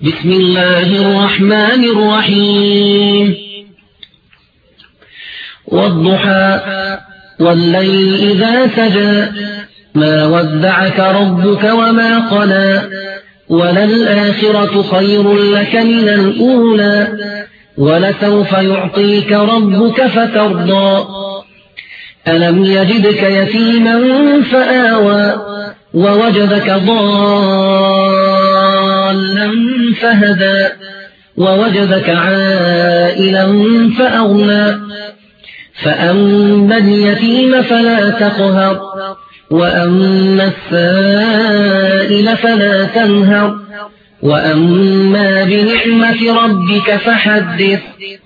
بسم الله الرحمن الرحيم والضحى والليل إذا سجى ما ودعك ربك وما قلى وللآخرة خير لك من الأولى ولسوف يعطيك ربك فترضى ألم يجدك يتيما فآوى ووجدك ضالا فهدى ووجدك عائلا فأغنى فأما اليتيم فلا تقهر وأما السائل فلا تنهر وأما بنعمة ربك فحدث